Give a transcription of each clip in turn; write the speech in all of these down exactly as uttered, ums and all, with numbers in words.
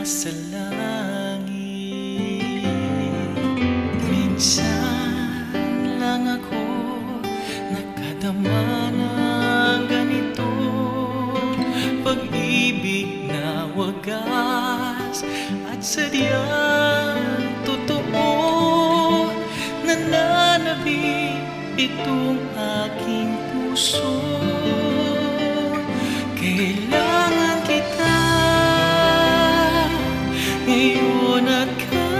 sa langit. Minsan lang ako nakadama ng ganito, pag-ibig na wagas at sadyang totoo. Nananabik itong aking puso, kailangan kita ngayon at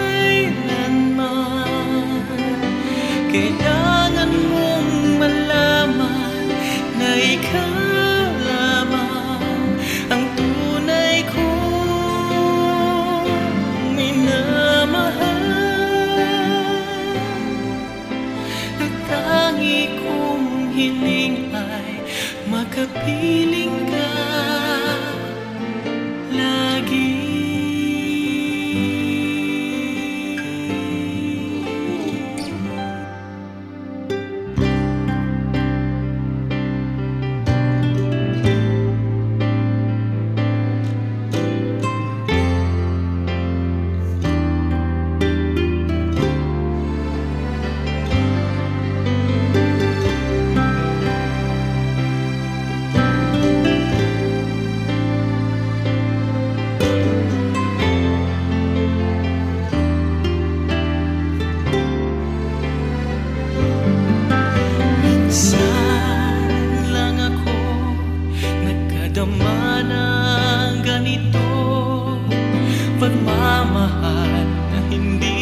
kailanman. Kailangan mong malaman na ikaw lamang ang tunay kong minamahal. At tangi kong hiling ay makapiling ka lagi. Nakadama ng ganito, pagmamahal na hindi